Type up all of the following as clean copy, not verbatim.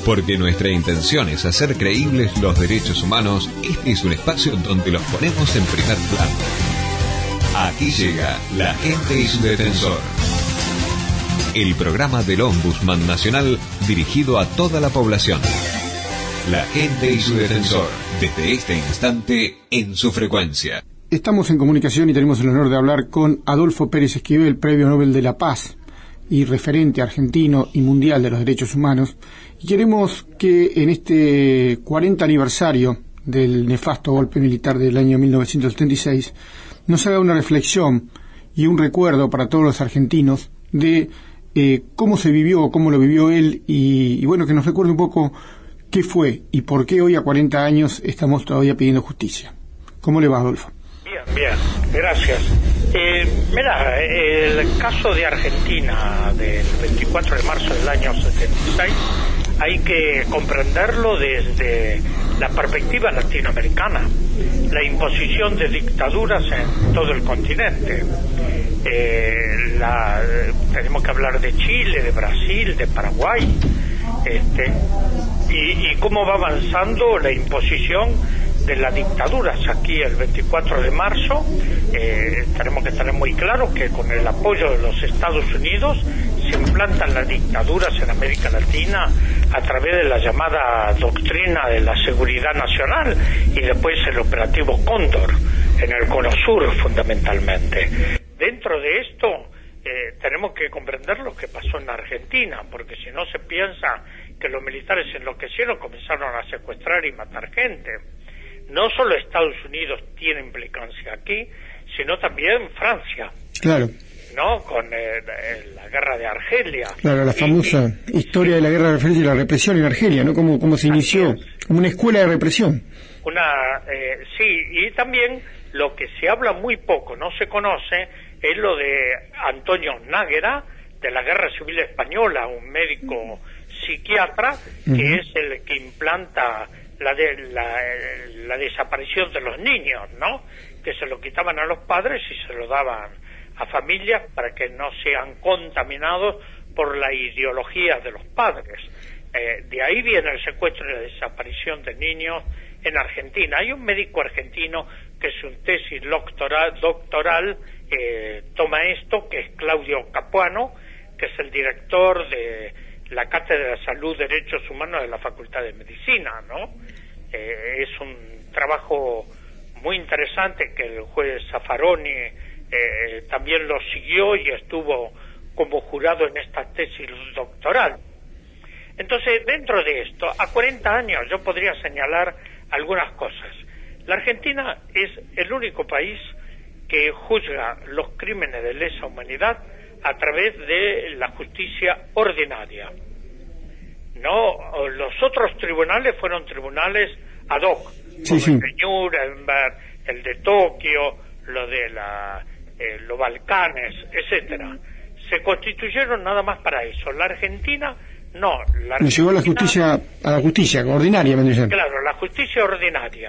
Porque nuestra intención es hacer creíbles los derechos humanos, este es un espacio donde los ponemos en primer plano. Aquí llega La Gente y su Defensor. El programa del Ombudsman Nacional dirigido a toda la población. La Gente y su Defensor, desde este instante en su frecuencia. Estamos en comunicación y tenemos el honor de hablar con Adolfo Pérez Esquivel, Premio Nobel de la Paz y referente argentino y mundial de los derechos humanos. Y queremos que en este 40 aniversario del nefasto golpe militar del año 1976 nos haga una reflexión y un recuerdo para todos los argentinos de cómo se vivió, cómo lo vivió él y bueno, que nos recuerde un poco qué fue y por qué hoy a 40 años estamos todavía pidiendo justicia. ¿Cómo le va, Adolfo? Bien, gracias. Mira, el caso de Argentina del 24 de marzo del año 76 hay que comprenderlo desde la perspectiva latinoamericana, la imposición de dictaduras en todo el continente. Tenemos que hablar de Chile, de Brasil, de Paraguay, y cómo va avanzando la imposición de las dictaduras. Aquí el 24 de marzo tenemos que tener muy claro que con el apoyo de los Estados Unidos se implantan las dictaduras en América Latina a través de la llamada doctrina de la seguridad nacional y después el operativo Cóndor en el Cono Sur fundamentalmente. Dentro de esto tenemos que comprender lo que pasó en Argentina, porque si no se piensa que los militares enloquecieron, comenzaron a secuestrar y matar gente. No solo Estados Unidos tiene implicancia aquí, sino también Francia. Claro. ¿No? Con la guerra de Argelia. Claro, la famosa historia de la guerra de Argelia y la represión en Argelia, ¿no? Cómo se inició, como una escuela de represión. Sí, y también lo que se habla muy poco, no se conoce, es lo de Antonio Náguera, de la Guerra Civil Española, un médico psiquiatra, que es el que implanta la desaparición de los niños, ¿no? Que se lo quitaban a los padres y se lo daban a familias para que no sean contaminados por la ideología de los padres. De ahí viene el secuestro y la desaparición de niños en Argentina. Hay un médico argentino que su tesis doctoral toma esto, que es Claudio Capuano, que es el director de la Cátedra de Salud, Derechos Humanos de la Facultad de Medicina, ¿no? Es un trabajo muy interesante que el juez Zaffaroni también lo siguió y estuvo como jurado en esta tesis doctoral. Entonces, dentro de esto, a 40 años yo podría señalar algunas cosas. La Argentina es el único país que juzga los crímenes de lesa humanidad a través de la justicia ordinaria. No, los otros tribunales fueron tribunales ad hoc, el de Nuremberg, el de Tokio, lo de los Balcanes, etcétera. Se constituyeron nada más para eso. La Argentina no. Llegó a la justicia ordinaria, claro, la justicia ordinaria.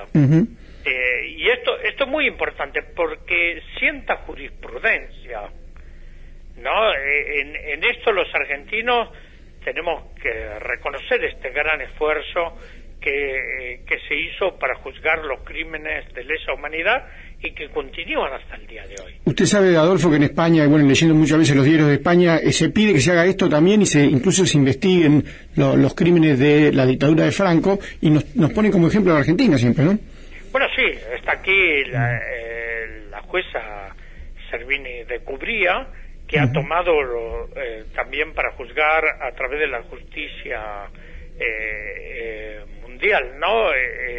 Y esto es muy importante porque sienta jurisprudencia, ¿no? En esto los argentinos tenemos que reconocer este gran esfuerzo que se hizo para juzgar los crímenes de lesa humanidad y que continúan hasta el día de hoy. Usted sabe, Adolfo, que en España, bueno, leyendo muchas veces los diarios de España, se pide que se haga esto también y incluso se investiguen los crímenes de la dictadura de Franco y nos ponen como ejemplo a la Argentina siempre, ¿no? Bueno, sí, está aquí la jueza Servini de Cubría, que ha tomado también para juzgar a través de la justicia mundial, ¿no?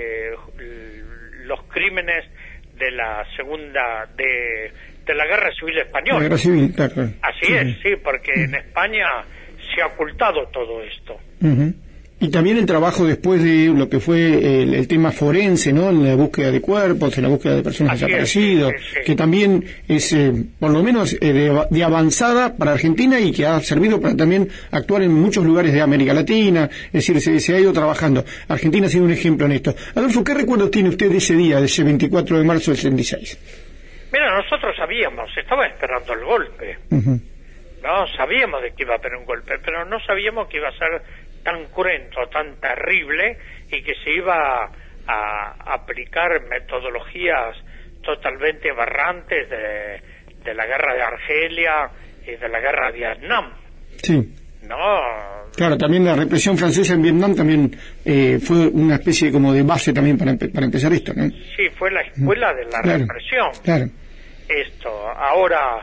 Los crímenes de la segunda de la Guerra Civil Española. La Guerra Civil, claro. Así es, sí, porque en España se ha ocultado todo esto. Y también el trabajo después de lo que fue el tema forense, ¿no? En la búsqueda de cuerpos, en la búsqueda de personas desaparecidas, que también es, por lo menos, de avanzada para Argentina y que ha servido para también actuar en muchos lugares de América Latina, es decir, se ha ido trabajando. Argentina ha sido un ejemplo en esto. Adolfo, ¿qué recuerdos tiene usted de ese día, de ese 24 de marzo del 76? Mira, nosotros sabíamos, estaba esperando el golpe. No sabíamos de que iba a haber un golpe, pero no sabíamos que iba a ser tan cruento, tan terrible, y que se iba a aplicar metodologías totalmente aberrantes de la guerra de Argelia y de la guerra de Vietnam. Sí. No. Claro, también la represión francesa en Vietnam también fue una especie como de base también para empezar esto, ¿no? Sí, fue la escuela de la represión. Claro. Esto, ahora,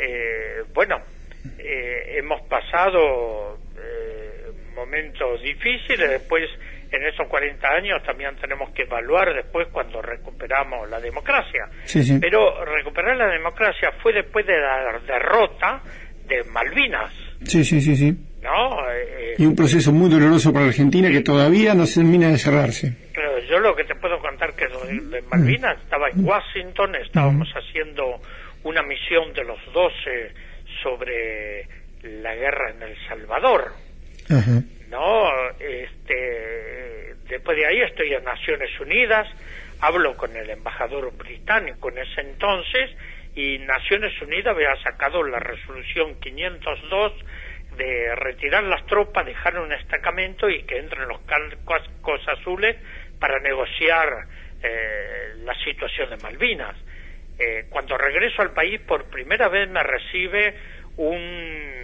hemos pasado momentos difíciles, después en esos 40 años también tenemos que evaluar después cuando recuperamos la democracia. Sí, sí. Pero recuperar la democracia fue después de la derrota de Malvinas. Sí, sí, sí, sí. ¿No? Y un proceso muy doloroso para Argentina que todavía no se termina de cerrarse. Claro, yo lo que te puedo contar que de Malvinas estaba en Washington, estábamos haciendo una misión de los 12 sobre la guerra en El Salvador. Ajá. No, después de ahí estoy en Naciones Unidas, hablo con el embajador británico en ese entonces, y Naciones Unidas había sacado la resolución 502 de retirar las tropas, dejar un destacamento y que entren los cascos azules para negociar la situación de Malvinas. Cuando regreso al país, por primera vez me recibe un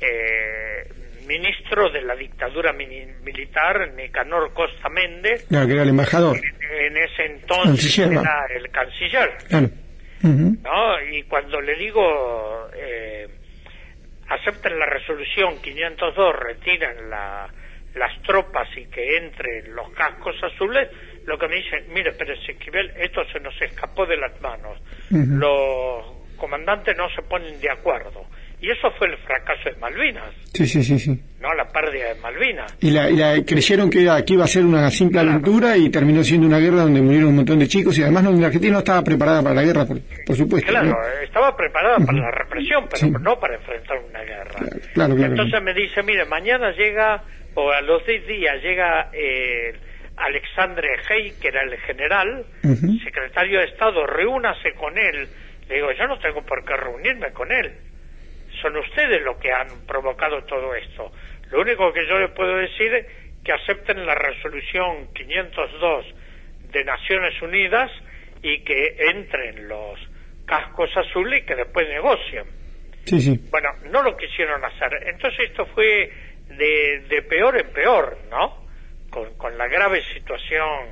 ministro de la dictadura militar, Nicanor Costa Méndez. Claro, que era el embajador. En ese entonces era el canciller. Claro. ¿No? Y cuando le digo acepten la resolución 502, retiren las tropas y que entren los cascos azules, lo que me dice, mire, pero Esquivel, esto se nos escapó de las manos, los comandantes no se ponen de acuerdo, y eso fue el fracaso de Malvinas. Sí, sí, sí, sí. No, la pérdida de Malvinas. Y creyeron que iba a ser una simple aventura y terminó siendo una guerra donde murieron un montón de chicos, y además la Argentina no estaba preparada para la guerra, por supuesto. Claro, ¿no? Estaba preparada para la represión, pero no para enfrentar una guerra. Claro. Entonces me dice, mire, mañana llega, o a los 10 días llega Alexandre Hey, que era el general, secretario de Estado, reúnase con él. Le digo, yo no tengo por qué reunirme con él. Son ustedes los que han provocado todo esto. Lo único que yo le puedo decir es que acepten la resolución 502 de Naciones Unidas y que entren los cascos azules y que después negocien. Sí, sí. Bueno, no lo quisieron hacer. Entonces esto fue de peor en peor, ¿no? Con la grave situación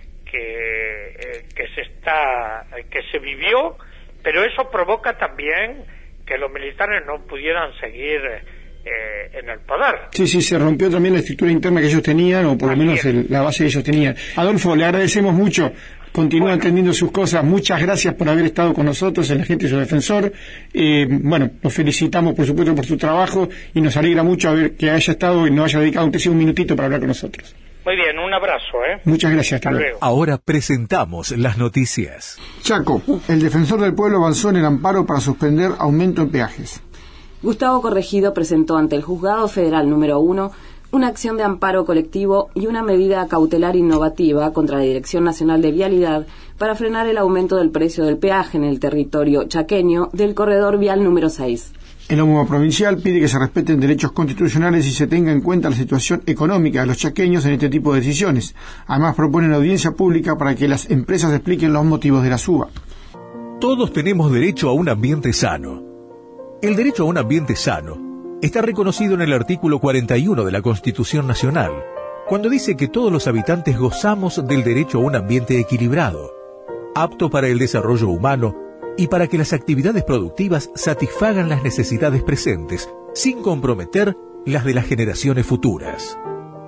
que se vivió, pero eso provoca también que los militares no pudieran seguir en el poder. Sí, sí, se rompió también la estructura interna que ellos tenían, o por lo menos la base que ellos tenían. Adolfo, le agradecemos mucho. Continúa entendiendo sus cosas. Muchas gracias por haber estado con nosotros en La Gente y su Defensor. Nos felicitamos, por supuesto, por su trabajo, y nos alegra mucho que haya estado y nos haya dedicado aunque sea un minutito para hablar con nosotros. Muy bien, un abrazo. Muchas gracias. Hasta luego. Ahora presentamos las noticias. Chaco, el defensor del pueblo avanzó en el amparo para suspender aumento en peajes. Gustavo Corregido presentó ante el Juzgado Federal número 1 una acción de amparo colectivo y una medida cautelar innovativa contra la Dirección Nacional de Vialidad para frenar el aumento del precio del peaje en el territorio chaqueño del corredor vial número 6. El Ómbudsman provincial pide que se respeten derechos constitucionales y se tenga en cuenta la situación económica de los chaqueños en este tipo de decisiones. Además, propone una audiencia pública para que las empresas expliquen los motivos de la suba. Todos tenemos derecho a un ambiente sano. El derecho a un ambiente sano está reconocido en el artículo 41 de la Constitución Nacional, cuando dice que todos los habitantes gozamos del derecho a un ambiente equilibrado, apto para el desarrollo humano y para que las actividades productivas satisfagan las necesidades presentes, sin comprometer las de las generaciones futuras.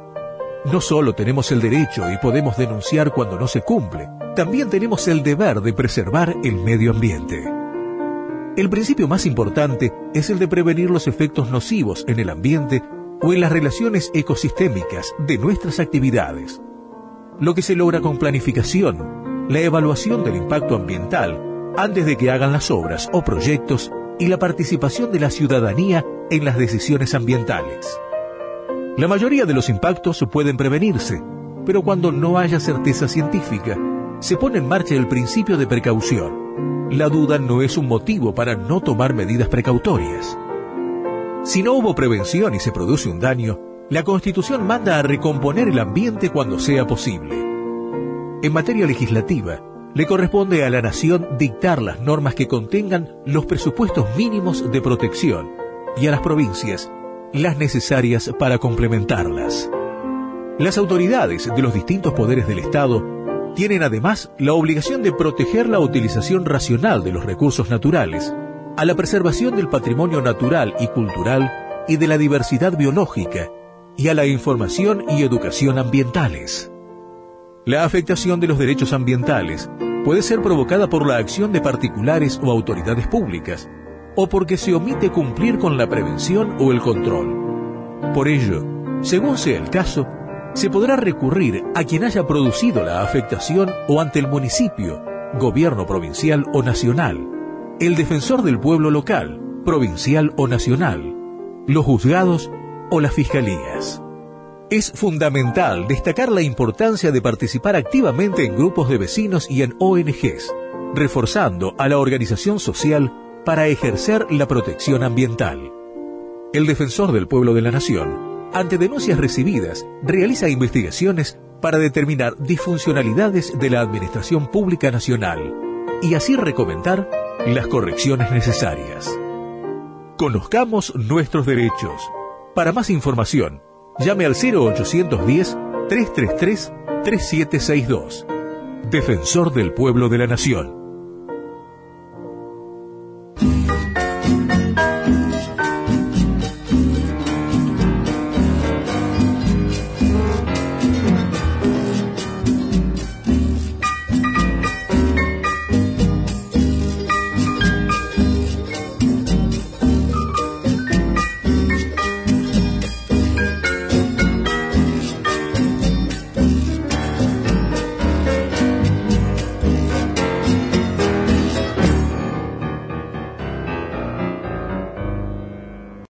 No solo tenemos el derecho y podemos denunciar cuando no se cumple, también tenemos el deber de preservar el medio ambiente. El principio más importante es el de prevenir los efectos nocivos en el ambiente o en las relaciones ecosistémicas de nuestras actividades. Lo que se logra con planificación, la evaluación del impacto ambiental, antes de que hagan las obras o proyectos, y la participación de la ciudadanía en las decisiones ambientales. La mayoría de los impactos pueden prevenirse, pero cuando no haya certeza científica, se pone en marcha el principio de precaución. La duda no es un motivo para no tomar medidas precautorias. Si no hubo prevención y se produce un daño, La Constitución manda a recomponer el ambiente cuando sea posible. En materia legislativa, le corresponde a la Nación dictar las normas que contengan los presupuestos mínimos de protección y a las provincias las necesarias para complementarlas. Las autoridades de los distintos poderes del Estado tienen además la obligación de proteger la utilización racional de los recursos naturales, a la preservación del patrimonio natural y cultural y de la diversidad biológica, y a la información y educación ambientales. La afectación de los derechos ambientales puede ser provocada por la acción de particulares o autoridades públicas, o porque se omite cumplir con la prevención o el control. Por ello, según sea el caso, se podrá recurrir a quien haya producido la afectación o ante el municipio, gobierno provincial o nacional, el defensor del pueblo local, provincial o nacional, los juzgados o las fiscalías. Es fundamental destacar la importancia de participar activamente en grupos de vecinos y en ONGs, reforzando a la organización social para ejercer la protección ambiental. El defensor del pueblo de la nación, ante denuncias recibidas, realiza investigaciones para determinar disfuncionalidades de la administración pública nacional y así recomendar las correcciones necesarias. Conozcamos nuestros derechos. Para más información, llame al 0810-333-3762. Defensor del Pueblo de la Nación.